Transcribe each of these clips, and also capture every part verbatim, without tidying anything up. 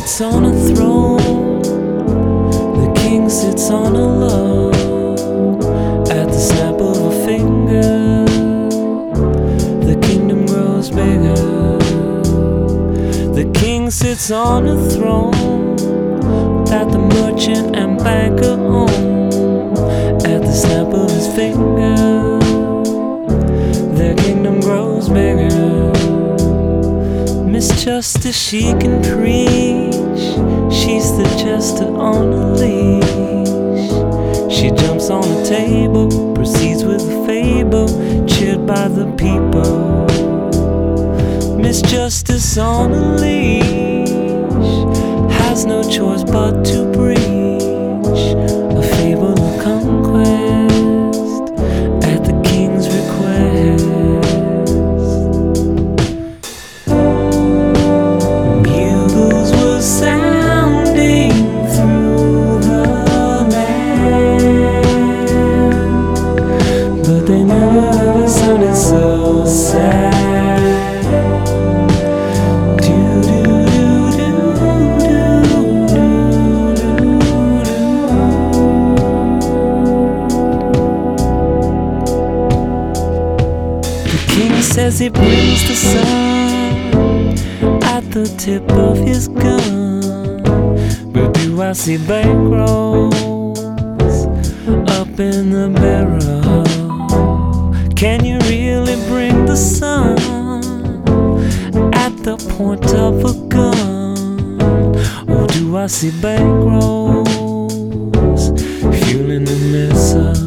sits on a throne, the king sits on a log. At the snap of a finger, the kingdom grows bigger. The king sits on a throne that the merchant and banker own. At the snap of his finger, their kingdom grows bigger. Miss Justice, she can preach. She's the jester on a leash. She jumps on a table, proceeds with a fable, cheered by the people. Miss Justice on a leash has no choice but to preach a fable of conquest at the king's request. Bugles were sounding through the land, but they never ever sounded so sad. Says he brings the sun at the tip of his gun, but do I see bankrolls up in the barrel? Can you really bring the sun at the point of a gun? Or do I see bankrolls fueling the missile?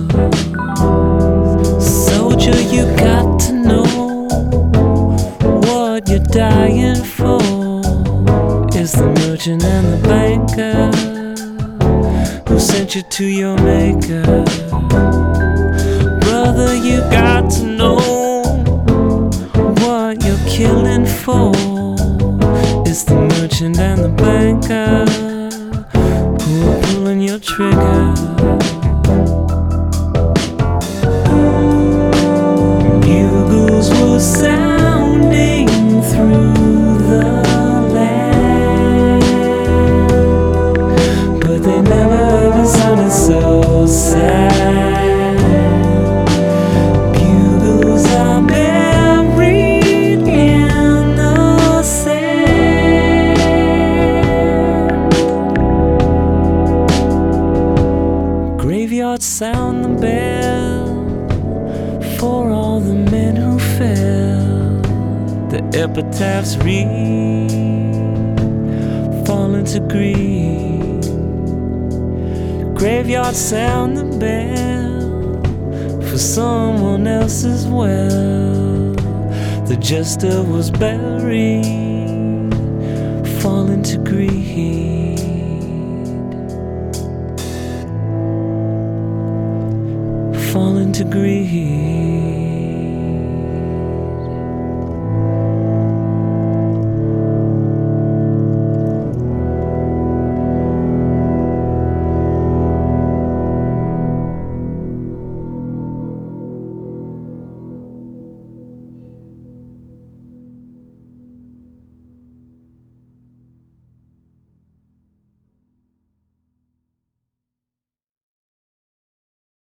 Soldier, you got to know what you're dying for is the merchant and the banker who sent you to your maker. Brother, you got to know what you're killing for is the merchant and the banker who are pulling your trigger. Bugles were sounding through the land, but they never ever sounded so sad. Bugles are buried in the sand. Graveyards sound the bell for all the men who fell. The epitaphs read, fall into greed. Graveyard sound the bell for someone else's well. The jester was buried, fall into greed. Fall into greed.